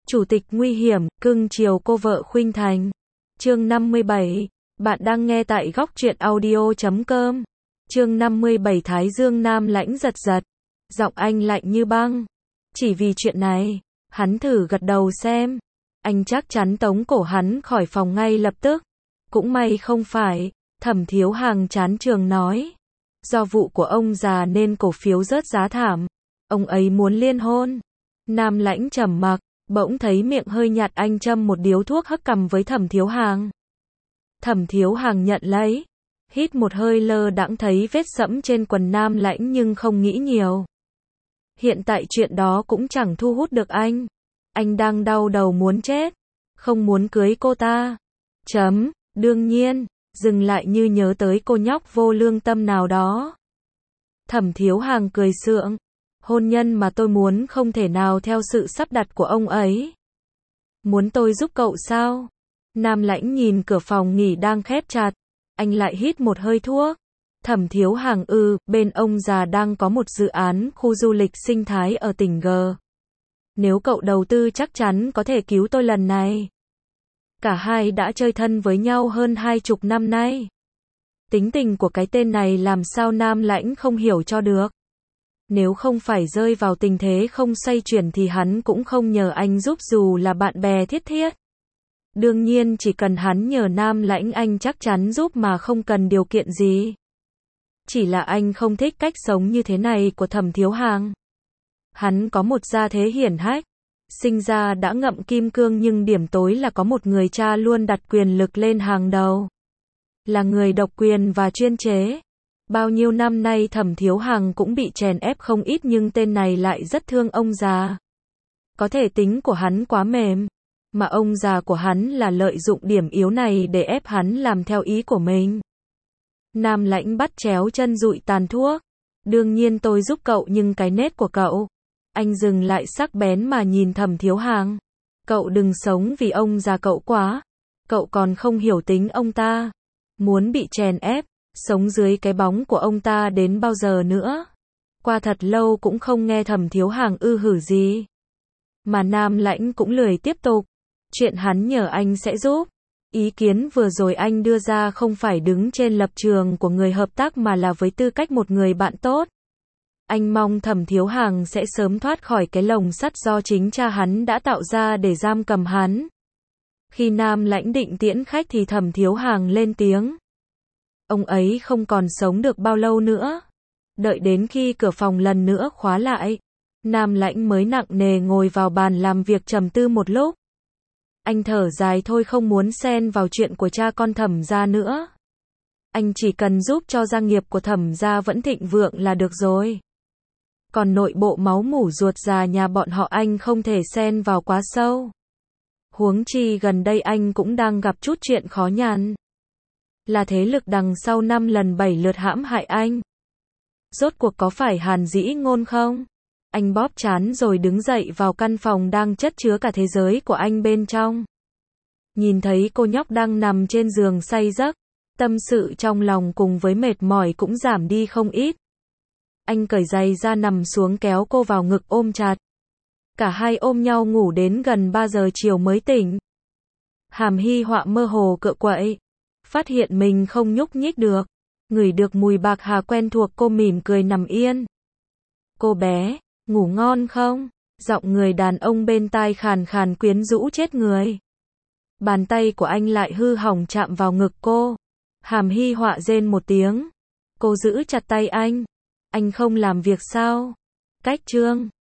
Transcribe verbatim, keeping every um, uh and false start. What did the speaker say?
Chủ tịch nguy hiểm, cưng chiều cô vợ khuynh thành. Chương năm mươi bảy. Bạn đang nghe tại góc truyện audio chấm com. Chương năm mươi bảy. Thái Dương Nam Lãnh giật giật. Giọng anh lạnh như băng. Chỉ vì chuyện này, hắn thử gật đầu xem. Anh chắc chắn tống cổ hắn khỏi phòng ngay lập tức. Cũng may không phải, Thẩm Thiếu Hàng chán trường nói. Do vụ của ông già nên cổ phiếu rớt giá thảm. Ông ấy muốn liên hôn. Nam Lãnh trầm mặc, bỗng thấy miệng hơi nhạt, anh châm một điếu thuốc hất cằm với Thẩm Thiếu Hàng. Thẩm Thiếu Hàng nhận lấy, hít một hơi, lơ đãng thấy vết sẫm trên quần Nam Lãnh nhưng không nghĩ nhiều. Hiện tại chuyện đó cũng chẳng thu hút được anh. Anh đang đau đầu muốn chết, không muốn cưới cô ta. Chấm, đương nhiên, dừng lại như nhớ tới cô nhóc vô lương tâm nào đó. Thẩm Thiếu Hàng cười sượng. Hôn nhân mà tôi muốn không thể nào theo sự sắp đặt của ông ấy. Muốn tôi giúp cậu sao? Nam Lãnh nhìn cửa phòng nghỉ đang khép chặt. Anh lại hít một hơi thuốc. Thẩm Thiếu Hàng ư, bên ông già đang có một dự án khu du lịch sinh thái ở tỉnh G. Nếu cậu đầu tư chắc chắn có thể cứu tôi lần này. Cả hai đã chơi thân với nhau hơn hai chục năm nay. Tính tình của cái tên này làm sao Nam Lãnh không hiểu cho được. Nếu không phải rơi vào tình thế không xoay chuyển thì hắn cũng không nhờ anh giúp dù là bạn bè thiết thiết. Đương nhiên chỉ cần hắn nhờ Nam Lãnh anh chắc chắn giúp mà không cần điều kiện gì. Chỉ là anh không thích cách sống như thế này của Thẩm Thiếu Hàng. Hắn có một gia thế hiển hách, sinh ra đã ngậm kim cương nhưng điểm tối là có một người cha luôn đặt quyền lực lên hàng đầu. Là người độc quyền và chuyên chế. Bao nhiêu năm nay Thẩm Thiếu Hàng cũng bị chèn ép không ít nhưng tên này lại rất thương ông già. Có thể tính của hắn quá mềm, mà ông già của hắn là lợi dụng điểm yếu này để ép hắn làm theo ý của mình. Nam Lãnh bắt chéo chân dụi tàn thuốc. Đương nhiên tôi giúp cậu nhưng cái nết của cậu. Anh dừng lại sắc bén mà nhìn Thẩm Thiếu Hàng. Cậu đừng sống vì ông già cậu quá. Cậu còn không hiểu tính ông ta. Muốn bị chèn ép, sống dưới cái bóng của ông ta đến bao giờ nữa. Qua thật lâu cũng không nghe Thẩm Thiếu Hàng ư hử gì. Mà Nam Lãnh cũng lười tiếp tục. Chuyện hắn nhờ anh sẽ giúp. Ý kiến vừa rồi anh đưa ra không phải đứng trên lập trường của người hợp tác mà là với tư cách một người bạn tốt. Anh mong Thẩm Thiếu Hàng sẽ sớm thoát khỏi cái lồng sắt do chính cha hắn đã tạo ra để giam cầm hắn. Khi Nam Lãnh định tiễn khách thì Thẩm Thiếu Hàng lên tiếng. Ông ấy không còn sống được bao lâu nữa. Đợi đến khi cửa phòng lần nữa khóa lại, Nam Lãnh mới nặng nề ngồi vào bàn làm việc trầm tư một lúc. Anh thở dài thôi, không muốn xen vào chuyện của cha con Thẩm gia nữa. Anh chỉ cần giúp cho gia nghiệp của Thẩm gia vẫn thịnh vượng là được rồi. Còn nội bộ máu mủ ruột già nhà bọn họ anh không thể xen vào quá sâu. Huống chi gần đây anh cũng đang gặp chút chuyện khó nhằn. Là thế lực đằng sau năm lần bảy lượt hãm hại anh. Rốt cuộc có phải Hàn Dĩ Ngôn không? Anh bóp trán rồi đứng dậy vào căn phòng đang chất chứa cả thế giới của anh bên trong. Nhìn thấy cô nhóc đang nằm trên giường say giấc, tâm sự trong lòng cùng với mệt mỏi cũng giảm đi không ít. Anh cởi giày ra nằm xuống kéo cô vào ngực ôm chặt. Cả hai ôm nhau ngủ đến gần ba giờ chiều mới tỉnh. Hàm Hy Họa mơ hồ cựa quậy. Phát hiện mình không nhúc nhích được. Ngửi được mùi bạc hà quen thuộc, cô mỉm cười nằm yên. Cô bé, ngủ ngon không? Giọng người đàn ông bên tai khàn khàn quyến rũ chết người. Bàn tay của anh lại hư hỏng chạm vào ngực cô. Hàm Hy Họa rên một tiếng. Cô giữ chặt tay anh. Anh không làm việc sao? Cách chương